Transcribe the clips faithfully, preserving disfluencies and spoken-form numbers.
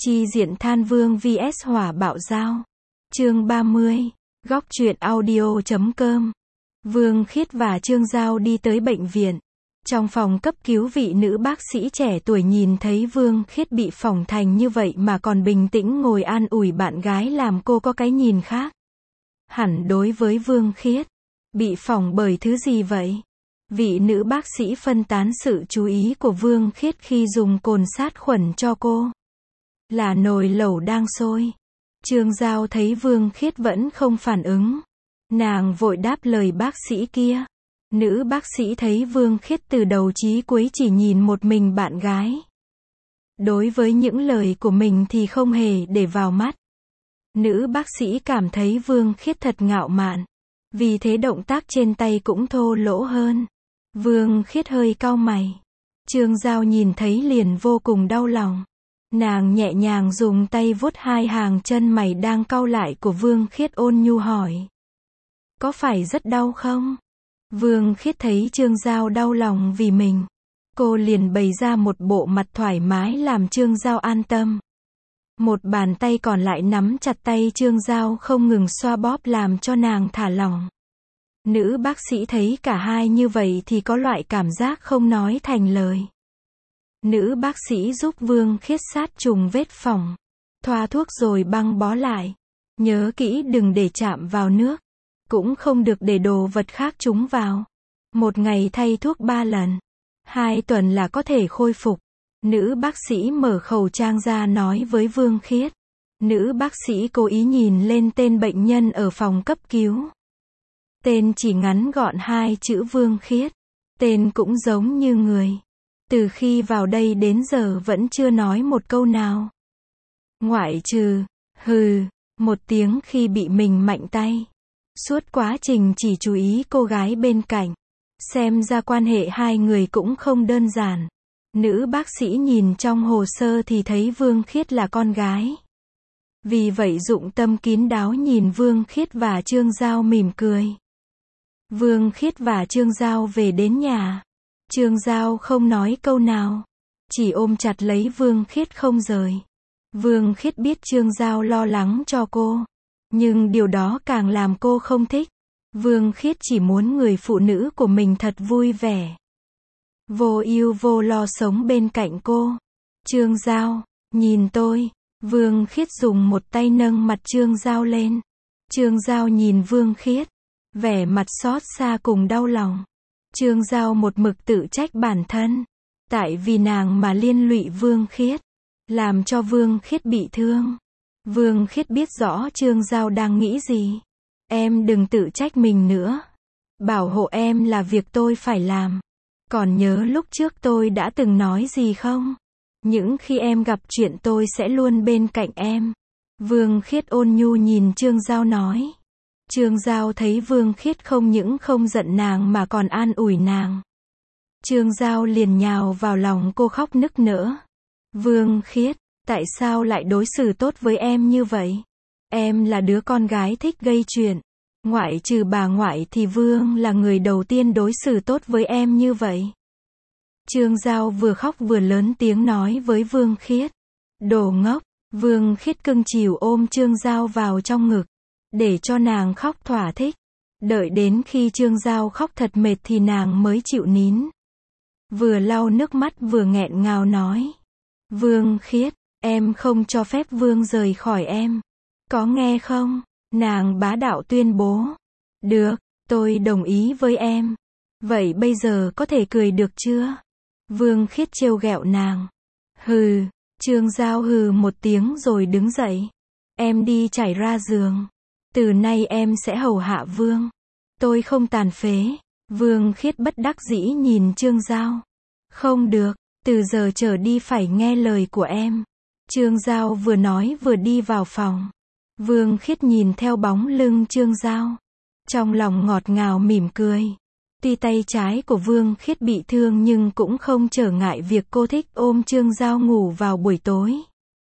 Chi diện than vương vs hỏa bạo dao. Chương ba mươi. Góc truyện audio chấm com. Vương Khiết và Trương Giao đi tới bệnh viện. Trong phòng cấp cứu, vị nữ bác sĩ trẻ tuổi nhìn thấy Vương Khiết bị phỏng thành như vậy mà còn bình tĩnh ngồi an ủi bạn gái, làm cô có cái nhìn khác hẳn đối với Vương Khiết. Bị phỏng bởi thứ gì vậy? Vị nữ bác sĩ phân tán sự chú ý của Vương Khiết khi dùng cồn sát khuẩn cho cô. Là nồi lẩu đang sôi. Trương Giao thấy Vương Khiết vẫn không phản ứng. Nàng vội đáp lời bác sĩ kia. Nữ bác sĩ thấy Vương Khiết từ đầu chí cuối chỉ nhìn một mình bạn gái. Đối với những lời của mình thì không hề để vào mắt. Nữ bác sĩ cảm thấy Vương Khiết thật ngạo mạn. Vì thế động tác trên tay cũng thô lỗ hơn. Vương Khiết hơi cau mày. Trương Giao nhìn thấy liền vô cùng đau lòng. Nàng nhẹ nhàng dùng tay vuốt hai hàng chân mày đang cau lại của Vương Khiết, ôn nhu hỏi. Có phải rất đau không? Vương Khiết thấy Trương Giao đau lòng vì mình. Cô liền bày ra một bộ mặt thoải mái làm Trương Giao an tâm. Một bàn tay còn lại nắm chặt tay Trương Giao không ngừng xoa bóp làm cho nàng thả lỏng. Nữ bác sĩ thấy cả hai như vậy thì có loại cảm giác không nói thành lời. Nữ bác sĩ giúp Vương Khiết sát trùng vết phỏng. Thoa thuốc rồi băng bó lại. Nhớ kỹ đừng để chạm vào nước. Cũng không được để đồ vật khác trúng vào. Một ngày thay thuốc ba lần. Hai tuần là có thể khôi phục. Nữ bác sĩ mở khẩu trang ra nói với Vương Khiết. Nữ bác sĩ cố ý nhìn lên tên bệnh nhân ở phòng cấp cứu. Tên chỉ ngắn gọn hai chữ Vương Khiết. Tên cũng giống như người. Từ khi vào đây đến giờ vẫn chưa nói một câu nào. Ngoại trừ, hừ, một tiếng khi bị mình mạnh tay. Suốt quá trình chỉ chú ý cô gái bên cạnh. Xem ra quan hệ hai người cũng không đơn giản. Nữ bác sĩ nhìn trong hồ sơ thì thấy Vương Khiết là con gái. Vì vậy dụng tâm kín đáo nhìn Vương Khiết và Trương Giao mỉm cười. Vương Khiết và Trương Giao về đến nhà. Trương Giao không nói câu nào. Chỉ ôm chặt lấy Vương Khiết không rời. Vương Khiết biết Trương Giao lo lắng cho cô. Nhưng điều đó càng làm cô không thích. Vương Khiết chỉ muốn người phụ nữ của mình thật vui vẻ. Vô ưu vô lo sống bên cạnh cô. Trương Giao, nhìn tôi. Vương Khiết dùng một tay nâng mặt Trương Giao lên. Trương Giao nhìn Vương Khiết. Vẻ mặt xót xa cùng đau lòng. Trương Giao một mực tự trách bản thân. Tại vì nàng mà liên lụy Vương Khiết. Làm cho Vương Khiết bị thương. Vương Khiết biết rõ Trương Giao đang nghĩ gì. Em đừng tự trách mình nữa. Bảo hộ em là việc tôi phải làm. Còn nhớ lúc trước tôi đã từng nói gì không? Những khi em gặp chuyện tôi sẽ luôn bên cạnh em. Vương Khiết ôn nhu nhìn Trương Giao nói. Trương Giao thấy Vương Khiết không những không giận nàng mà còn an ủi nàng. Trương Giao liền nhào vào lòng cô khóc nức nở. Vương Khiết, tại sao lại đối xử tốt với em như vậy? Em là đứa con gái thích gây chuyện. Ngoại trừ bà ngoại thì Vương là người đầu tiên đối xử tốt với em như vậy. Trương Giao vừa khóc vừa lớn tiếng nói với Vương Khiết. Đồ ngốc. Vương Khiết cưng chiều ôm Trương Giao vào trong ngực. Để cho nàng khóc thỏa thích. Đợi đến khi Trương Giao khóc thật mệt thì nàng mới chịu nín. Vừa lau nước mắt vừa nghẹn ngào nói. Vương Khiết, em không cho phép Vương rời khỏi em. Có nghe không? Nàng bá đạo tuyên bố. Được, tôi đồng ý với em. Vậy bây giờ có thể cười được chưa? Vương Khiết trêu ghẹo nàng. Hừ, Trương Giao hừ một tiếng rồi đứng dậy. Em đi trải ra giường. Từ nay em sẽ hầu hạ Vương. Tôi không tàn phế. Vương Khiết bất đắc dĩ nhìn Trương Giao. Không được, từ giờ trở đi phải nghe lời của em. Trương Giao vừa nói vừa đi vào phòng. Vương Khiết nhìn theo bóng lưng Trương Giao. Trong lòng ngọt ngào mỉm cười. Tuy tay trái của Vương Khiết bị thương nhưng cũng không trở ngại việc cô thích ôm Trương Giao ngủ vào buổi tối.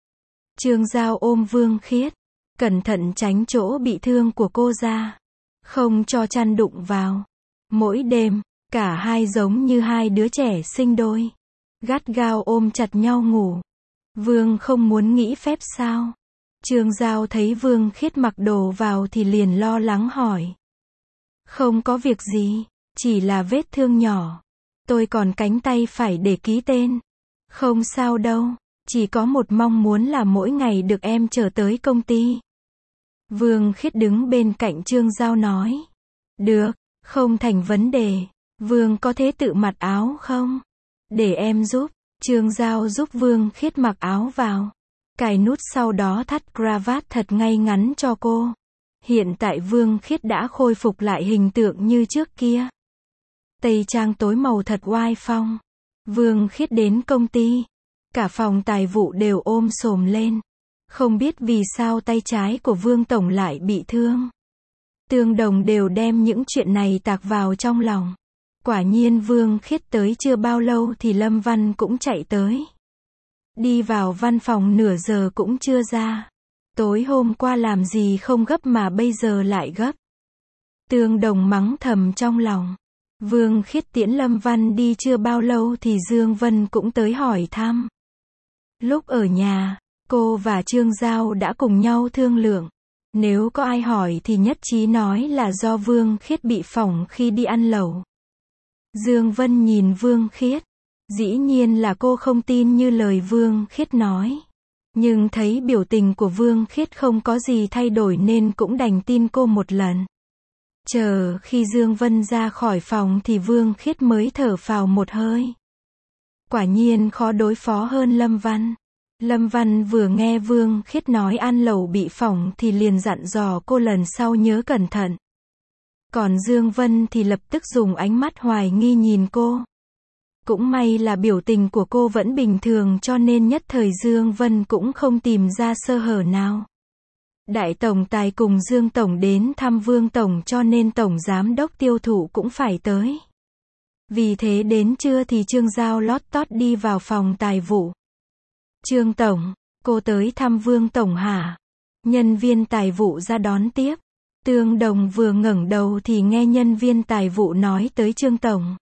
Trương Giao ôm Vương Khiết. Cẩn thận tránh chỗ bị thương của cô ra. Không cho chăn đụng vào. Mỗi đêm, cả hai giống như hai đứa trẻ sinh đôi. Gắt gao ôm chặt nhau ngủ. Vương không muốn nghỉ phép sao? Trương Giao thấy Vương Khiết mặc đồ vào thì liền lo lắng hỏi. Không có việc gì, chỉ là vết thương nhỏ. Tôi còn cánh tay phải để ký tên. Không sao đâu, chỉ có một mong muốn là mỗi ngày được em chở tới công ty. Vương Khiết đứng bên cạnh Trương Giao nói. Được, không thành vấn đề. Vương có thể tự mặc áo không? Để em giúp. Trương Giao giúp Vương Khiết mặc áo vào. Cài nút sau đó thắt cravat thật ngay ngắn cho cô. Hiện tại Vương Khiết đã khôi phục lại hình tượng như trước kia. Tây trang tối màu thật oai phong. Vương Khiết đến công ty. Cả phòng tài vụ đều ôm xồm lên. Không biết vì sao tay trái của Vương Tổng lại bị thương. Tương đồng đều đem những chuyện này tạc vào trong lòng. Quả nhiên Vương Khiết tới chưa bao lâu thì Lâm Văn cũng chạy tới. Đi vào văn phòng nửa giờ cũng chưa ra. Tối hôm qua làm gì không gấp mà bây giờ lại gấp. Tương đồng mắng thầm trong lòng. Vương Khiết tiễn Lâm Văn đi chưa bao lâu thì Dương Vân cũng tới hỏi thăm. Lúc ở nhà, cô và Trương Giao đã cùng nhau thương lượng. Nếu có ai hỏi thì nhất trí nói là do Vương Khiết bị phỏng khi đi ăn lẩu. Dương Vân nhìn Vương Khiết. Dĩ nhiên là cô không tin như lời Vương Khiết nói. Nhưng thấy biểu tình của Vương Khiết không có gì thay đổi nên cũng đành tin cô một lần. Chờ khi Dương Vân ra khỏi phòng thì Vương Khiết mới thở phào một hơi. Quả nhiên khó đối phó hơn Lâm Văn. Lâm Văn vừa nghe Vương Khiết nói ăn lẩu bị phỏng thì liền dặn dò cô lần sau nhớ cẩn thận. Còn Dương Vân thì lập tức dùng ánh mắt hoài nghi nhìn cô. Cũng may là biểu tình của cô vẫn bình thường cho nên nhất thời Dương Vân cũng không tìm ra sơ hở nào. Đại Tổng Tài cùng Dương Tổng đến thăm Vương Tổng cho nên Tổng Giám đốc tiêu thụ cũng phải tới. Vì thế đến trưa thì Trương Giao lót tót đi vào phòng tài vụ. Trương Tổng, cô tới thăm Vương Tổng hả? Nhân viên tài vụ ra đón tiếp. Tương Đồng vừa ngẩng đầu thì nghe nhân viên tài vụ nói tới Trương Tổng.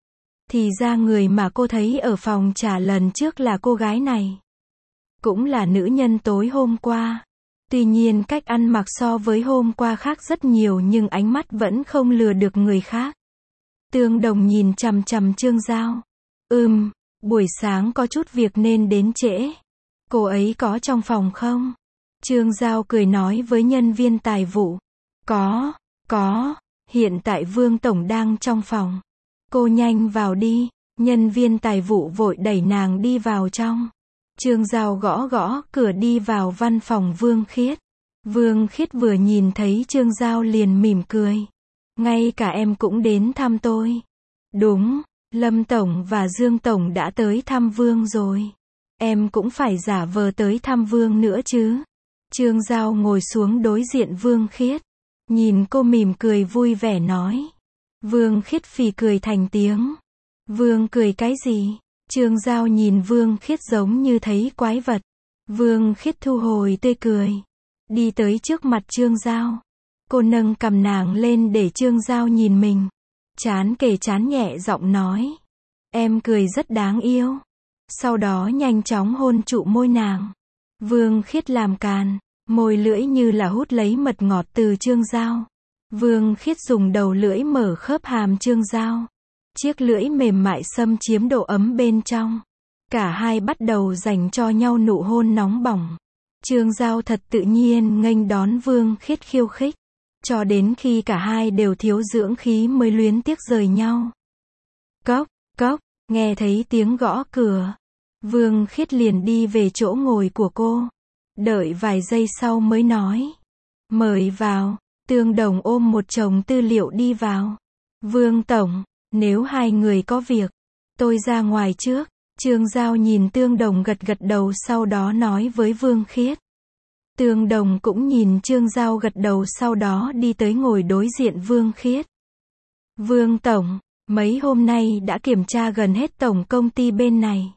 Thì ra người mà cô thấy ở phòng trà lần trước là cô gái này. Cũng là nữ nhân tối hôm qua. Tuy nhiên cách ăn mặc so với hôm qua khác rất nhiều nhưng ánh mắt vẫn không lừa được người khác. Tương Đồng nhìn chằm chằm Trương Giao. Ừm, buổi sáng có chút việc nên đến trễ. Cô ấy có trong phòng không? Trương Giao cười nói với nhân viên tài vụ. Có, có, hiện tại Vương Tổng đang trong phòng. Cô nhanh vào đi. Nhân viên tài vụ vội đẩy nàng đi vào trong. Trương Giao gõ gõ cửa đi vào văn phòng Vương Khiết. Vương Khiết vừa nhìn thấy Trương Giao liền mỉm cười. Ngay cả em cũng đến thăm tôi. Đúng, Lâm Tổng và Dương Tổng đã tới thăm Vương rồi. Em cũng phải giả vờ tới thăm Vương nữa chứ. Trương Giao ngồi xuống đối diện Vương Khiết. Nhìn cô mỉm cười vui vẻ nói. Vương Khiết phì cười thành tiếng. Vương cười cái gì? Trương Giao nhìn Vương Khiết giống như thấy quái vật. Vương Khiết thu hồi tươi cười. Đi tới trước mặt Trương Giao. Cô nâng cằm nàng lên để Trương Giao nhìn mình. Chán kề chán nhẹ giọng nói. Em cười rất đáng yêu. Sau đó nhanh chóng hôn trụ môi nàng. Vương Khiết làm càn. Môi lưỡi như là hút lấy mật ngọt từ Trương Giao. Vương Khiết dùng đầu lưỡi mở khớp hàm Trương Giao. Chiếc lưỡi mềm mại xâm chiếm độ ấm bên trong. Cả hai bắt đầu dành cho nhau nụ hôn nóng bỏng. Trương Giao thật tự nhiên nghênh đón Vương Khiết khiêu khích. Cho đến khi cả hai đều thiếu dưỡng khí mới luyến tiếc rời nhau. Cốc, cốc, nghe thấy tiếng gõ cửa. Vương Khiết liền đi về chỗ ngồi của cô. Đợi vài giây sau mới nói. Mời vào. Tương Đồng ôm một chồng tư liệu đi vào. Vương Tổng, nếu hai người có việc, tôi ra ngoài trước. Trương Giao nhìn Tương Đồng gật gật đầu sau đó nói với Vương Khiết. Tương Đồng cũng nhìn Trương Giao gật đầu sau đó đi tới ngồi đối diện Vương Khiết. Vương Tổng, mấy hôm nay đã kiểm tra gần hết tổng công ty bên này.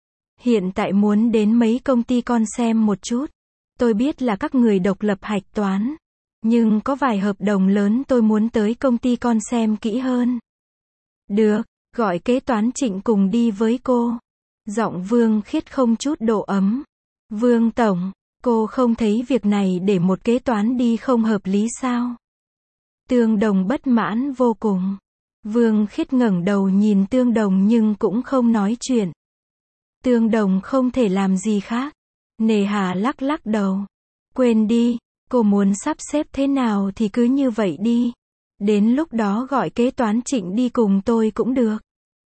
Hiện tại muốn đến mấy công ty con xem một chút. Tôi biết là các người độc lập hạch toán. Nhưng có vài hợp đồng lớn tôi muốn tới công ty con xem kỹ hơn. Được, gọi kế toán Trịnh cùng đi với cô. Giọng Vương Khiết không chút độ ấm. Vương Tổng, cô không thấy việc này để một kế toán đi không hợp lý sao? Tương Đồng bất mãn vô cùng. Vương Khiết ngẩng đầu nhìn Tương Đồng nhưng cũng không nói chuyện. Tương Đồng không thể làm gì khác. Nề hà lắc lắc đầu. Quên đi, cô muốn sắp xếp thế nào thì cứ như vậy đi. Đến lúc đó gọi kế toán Trịnh đi cùng tôi cũng được.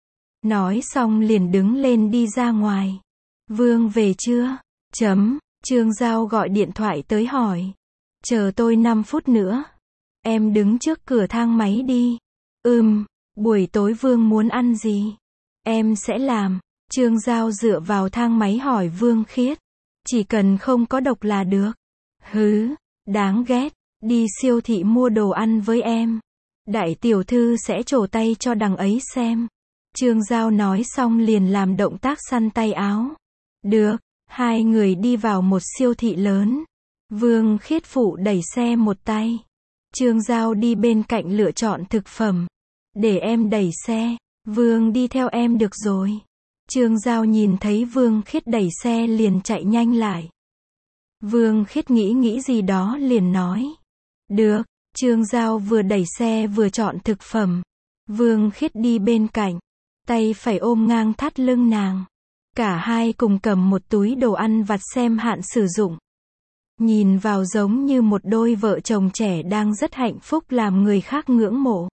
Nói xong liền đứng lên đi ra ngoài. Vương về chưa? Chấm, Trương Giao gọi điện thoại tới hỏi. Chờ tôi năm phút nữa. Em đứng trước cửa thang máy đi. Ừm, buổi tối Vương muốn ăn gì? Em sẽ làm. Trương Giao dựa vào thang máy hỏi Vương Khiết. Chỉ cần không có độc là được. Hứ, đáng ghét. Đi siêu thị mua đồ ăn với em. Đại tiểu thư sẽ trổ tay cho đằng ấy xem. Trương Giao nói xong liền làm động tác săn tay áo. Được, hai người đi vào một siêu thị lớn. Vương Khiết phụ đẩy xe một tay. Trương Giao đi bên cạnh lựa chọn thực phẩm. Để em đẩy xe. Vương đi theo em được rồi. Trương Giao nhìn thấy Vương Khiết đẩy xe liền chạy nhanh lại. Vương Khiết nghĩ nghĩ gì đó liền nói. Được, Trương Giao vừa đẩy xe vừa chọn thực phẩm. Vương Khiết đi bên cạnh. Tay phải ôm ngang thắt lưng nàng. Cả hai cùng cầm một túi đồ ăn vặt xem hạn sử dụng. Nhìn vào giống như một đôi vợ chồng trẻ đang rất hạnh phúc làm người khác ngưỡng mộ.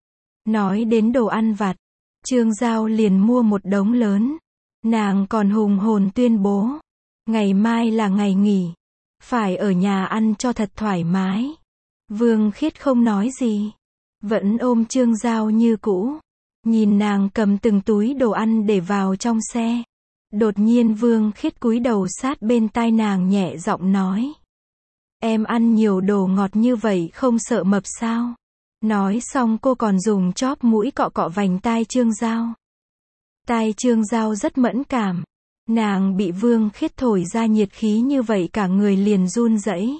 Nói đến đồ ăn vặt, Trương Giao liền mua một đống lớn. Nàng còn hùng hồn tuyên bố. Ngày mai là ngày nghỉ. Phải ở nhà ăn cho thật thoải mái. Vương Khiết không nói gì. Vẫn ôm Trương Giao như cũ. Nhìn nàng cầm từng túi đồ ăn để vào trong xe. Đột nhiên Vương Khiết cúi đầu sát bên tai nàng nhẹ giọng nói. Em ăn nhiều đồ ngọt như vậy không sợ mập sao? Nói xong cô còn dùng chóp mũi cọ cọ vành tai Trương Giao. Tai Trương Giao rất mẫn cảm. Nàng bị Vương Khiết thổi ra nhiệt khí như vậy cả người liền run rẩy.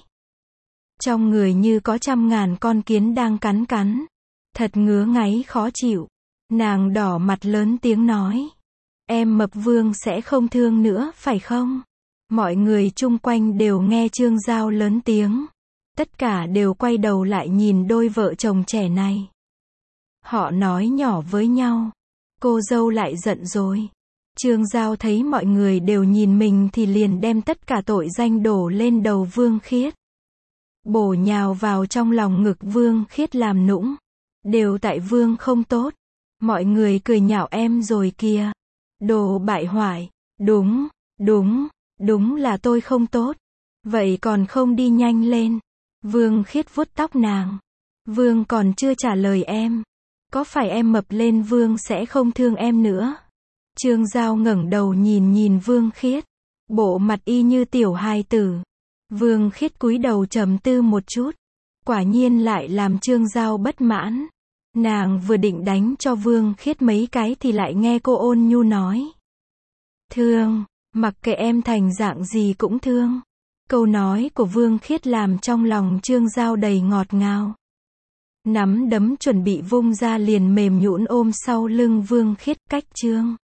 Trong người như có trăm ngàn con kiến đang cắn cắn. Thật ngứa ngáy khó chịu. Nàng đỏ mặt lớn tiếng nói. Em mập Vương sẽ không thương nữa phải không? Mọi người chung quanh đều nghe Trương Giao lớn tiếng. Tất cả đều quay đầu lại nhìn đôi vợ chồng trẻ này. Họ nói nhỏ với nhau. Cô dâu lại giận rồi. Trương Giao thấy mọi người đều nhìn mình thì liền đem tất cả tội danh đổ lên đầu Vương Khiết. Bổ nhào vào trong lòng ngực Vương Khiết làm nũng. Đều tại Vương không tốt. Mọi người cười nhạo em rồi kìa. Đồ bại hoại. Đúng, đúng, đúng là tôi không tốt. Vậy còn không đi nhanh lên. Vương Khiết vuốt tóc nàng. Vương còn chưa trả lời em. Có phải em mập lên Vương sẽ không thương em nữa? Trương Giao ngẩng đầu nhìn nhìn Vương Khiết. Bộ mặt y như tiểu hài tử. Vương Khiết cúi đầu trầm tư một chút. Quả nhiên lại làm Trương Giao bất mãn. Nàng vừa định đánh cho Vương Khiết mấy cái thì lại nghe cô ôn nhu nói. Thương, mặc kệ em thành dạng gì cũng thương. Câu nói của Vương Khiết làm trong lòng Trương Giao đầy ngọt ngào. Nắm đấm chuẩn bị vung ra liền mềm nhũn ôm sau lưng Vương Khiết cách Trương